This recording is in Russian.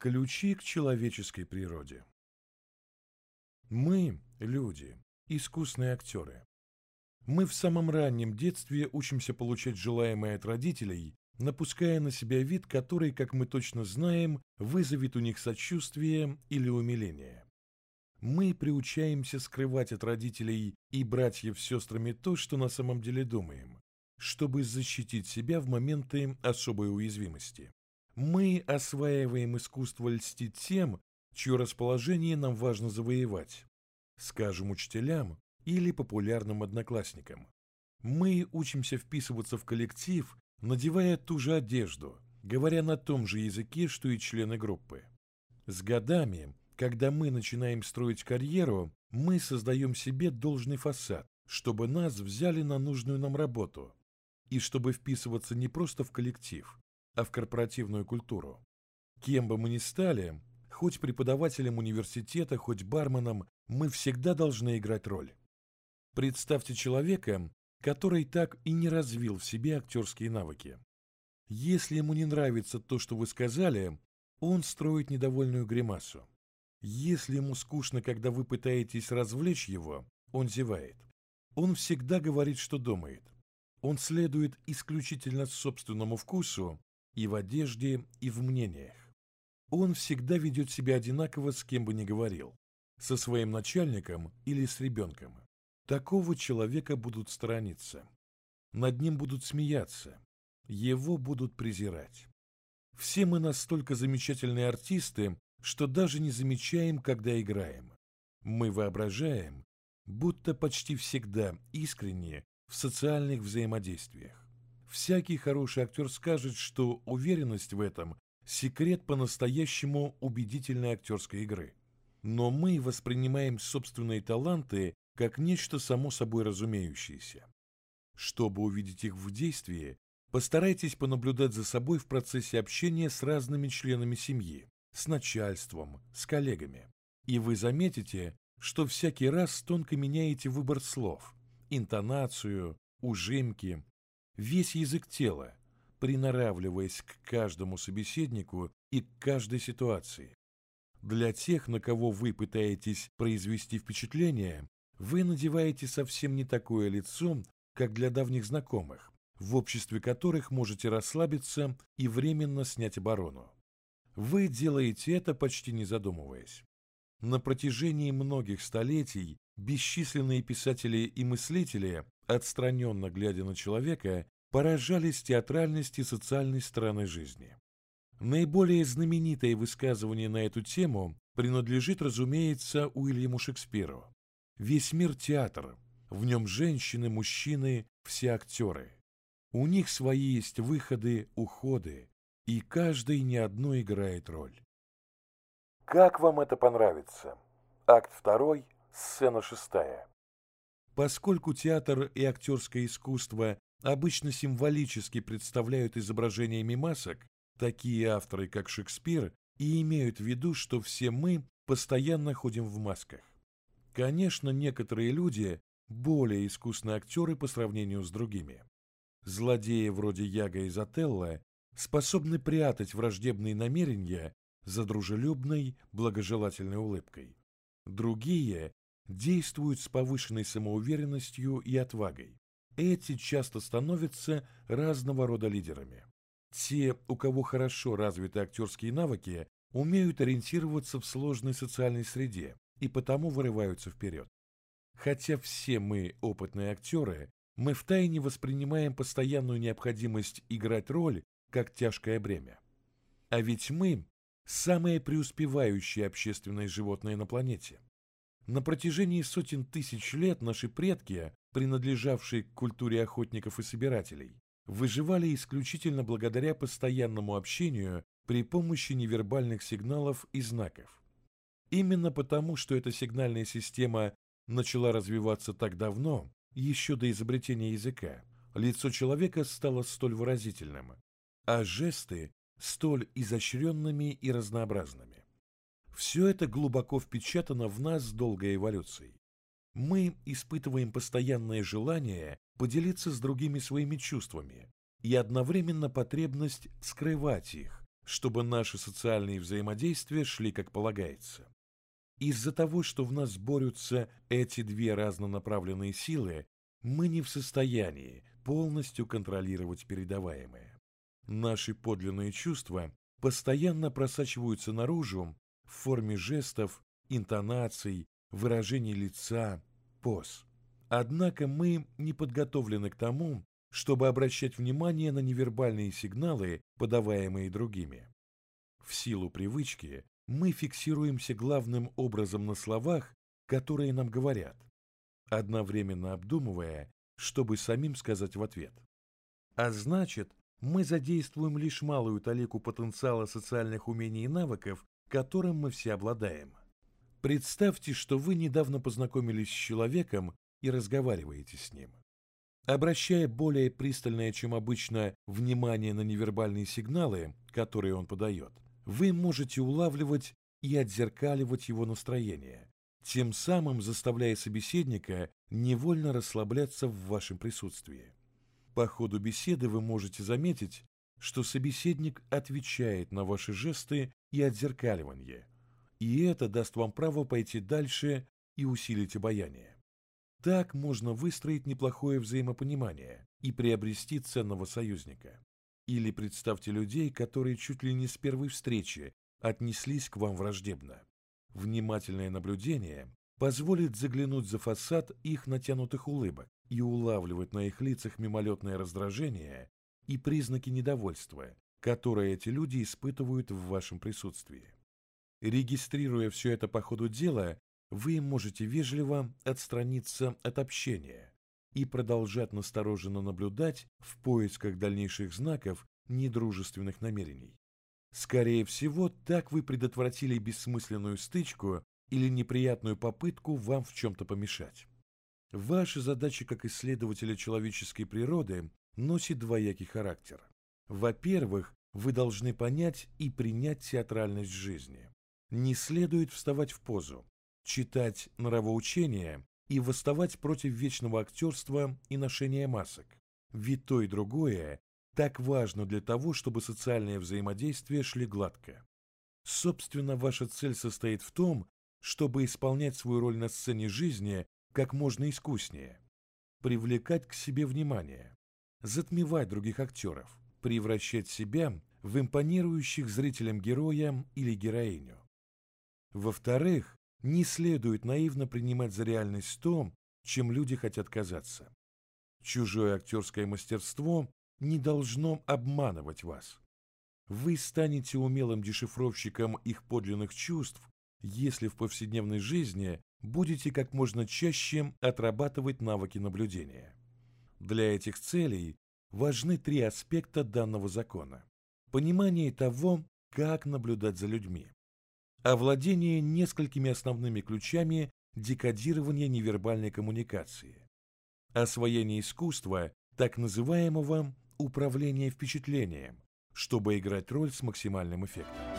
Ключи к человеческой природе. Мы, люди, искусные актеры. Мы в самом раннем детстве учимся получать желаемое от родителей, напуская на себя вид, который, как мы точно знаем, вызовет у них сочувствие или умиление. Мы приучаемся скрывать от родителей и братьев с сестрами то, что на самом деле думаем, чтобы защитить себя в моменты особой уязвимости. Мы осваиваем искусство льстить тем, чье расположение нам важно завоевать, скажем, учителям или популярным одноклассникам. Мы учимся вписываться в коллектив, надевая ту же одежду, говоря на том же языке, что и члены группы. С годами, когда мы начинаем строить карьеру, мы создаем себе должный фасад, чтобы нас взяли на нужную нам работу, и чтобы вписываться не просто в коллектив, а в корпоративную культуру. Кем бы мы ни стали, хоть преподавателем университета, хоть барменом, мы всегда должны играть роль. Представьте человека, который так и не развил в себе актерские навыки. Если ему не нравится то, что вы сказали, он строит недовольную гримасу. Если ему скучно, когда вы пытаетесь развлечь его, он зевает. Он всегда говорит, что думает. Он следует исключительно собственному вкусу и в одежде, и в мнениях. Он всегда ведет себя одинаково, с кем бы ни говорил, со своим начальником или с ребенком. Такого человека будут сторониться. Над ним будут смеяться. Его будут презирать. Все мы настолько замечательные артисты, что даже не замечаем, когда играем. Мы воображаем, будто почти всегда искренне в социальных взаимодействиях. Всякий хороший актер скажет, что уверенность в этом – секрет по-настоящему убедительной актерской игры. Но мы воспринимаем собственные таланты как нечто само собой разумеющееся. Чтобы увидеть их в действии, постарайтесь понаблюдать за собой в процессе общения с разными членами семьи, с начальством, с коллегами. И вы заметите, что всякий раз тонко меняете выбор слов, интонацию, ужимки, весь язык тела, приноравливаясь к каждому собеседнику и к каждой ситуации. Для тех, на кого вы пытаетесь произвести впечатление, вы надеваете совсем не такое лицо, как для давних знакомых, в обществе которых можете расслабиться и временно снять оборону. Вы делаете это, почти не задумываясь. На протяжении многих столетий бесчисленные писатели и мыслители, отстраненно глядя на человека, поражались театральности социальной стороны жизни. Наиболее знаменитое высказывание на эту тему принадлежит, разумеется, Уильяму Шекспиру. «Весь мир – театр, в нем женщины, мужчины, все актеры. У них свои есть выходы, уходы, и каждый не одну играет роль». Как вам это понравится? Акт 2, сцена 6. Поскольку театр и актерское искусство обычно символически представляют изображениями масок, такие авторы, как Шекспир, и имеют в виду, что все мы постоянно ходим в масках. Конечно, некоторые люди более искусные актеры по сравнению с другими. Злодеи вроде Яга из Отелло способны прятать враждебные намерения за дружелюбной, благожелательной улыбкой. Другие действуют с повышенной самоуверенностью и отвагой. Эти часто становятся разного рода лидерами. Те, у кого хорошо развиты актерские навыки, умеют ориентироваться в сложной социальной среде и потому вырываются вперед. Хотя все мы опытные актеры, мы втайне воспринимаем постоянную необходимость играть роль как тяжкое бремя. А ведь мы – самое преуспевающее общественное животное на планете. На протяжении сотен тысяч лет наши предки, принадлежавшие к культуре охотников и собирателей, выживали исключительно благодаря постоянному общению при помощи невербальных сигналов и знаков. Именно потому, что эта сигнальная система начала развиваться так давно, еще до изобретения языка, лицо человека стало столь выразительным, а жесты столь изощренными и разнообразными. Все это глубоко впечатано в нас долгой эволюцией. Мы испытываем постоянное желание поделиться с другими своими чувствами и одновременно потребность скрывать их, чтобы наши социальные взаимодействия шли как полагается. Из-за того, что в нас борются эти две разнонаправленные силы, мы не в состоянии полностью контролировать передаваемое. Наши подлинные чувства постоянно просачиваются наружу в форме жестов, интонаций, выражений лица, поз. Однако мы не подготовлены к тому, чтобы обращать внимание на невербальные сигналы, подаваемые другими. В силу привычки мы фиксируемся главным образом на словах, которые нам говорят, одновременно обдумывая, чтобы самим сказать в ответ. А значит, мы задействуем лишь малую талику потенциала социальных умений и навыков, которым мы все обладаем. Представьте, что вы недавно познакомились с человеком и разговариваете с ним. Обращая более пристальное, чем обычно, внимание на невербальные сигналы, которые он подает, вы можете улавливать и отзеркаливать его настроение, тем самым заставляя собеседника невольно расслабляться в вашем присутствии. По ходу беседы вы можете заметить, что собеседник отвечает на ваши жесты и отзеркаливание, и это даст вам право пойти дальше и усилить обаяние. Так можно выстроить неплохое взаимопонимание и приобрести ценного союзника. Или представьте людей, которые чуть ли не с первой встречи отнеслись к вам враждебно. Внимательное наблюдение позволит заглянуть за фасад их натянутых улыбок и улавливать на их лицах мимолетное раздражение и признаки недовольства, которые эти люди испытывают в вашем присутствии. Регистрируя все это по ходу дела, вы можете вежливо отстраниться от общения и продолжать настороженно наблюдать в поисках дальнейших знаков недружественных намерений. Скорее всего, так вы предотвратили бессмысленную стычку или неприятную попытку вам в чем-то помешать. Ваша задача как исследователя человеческой природы носит двоякий характер. Во-первых, вы должны понять и принять театральность жизни. Не следует вставать в позу, читать нравоучения и восставать против вечного актерства и ношения масок. Ведь то и другое так важно для того, чтобы социальные взаимодействия шли гладко. Собственно, ваша цель состоит в том, чтобы исполнять свою роль на сцене жизни как можно искуснее, привлекать к себе внимание, затмевать других актеров, превращать себя в импонирующих зрителям героя или героиню. Во-вторых, не следует наивно принимать за реальность то, чем люди хотят казаться. Чужое актерское мастерство не должно обманывать вас. Вы станете умелым дешифровщиком их подлинных чувств, если в повседневной жизни будете как можно чаще отрабатывать навыки наблюдения. Для этих целей важны три аспекта данного закона. Понимание того, как наблюдать за людьми. Овладение несколькими основными ключами декодирования невербальной коммуникации. Освоение искусства, так называемого управления впечатлением, чтобы играть роль с максимальным эффектом.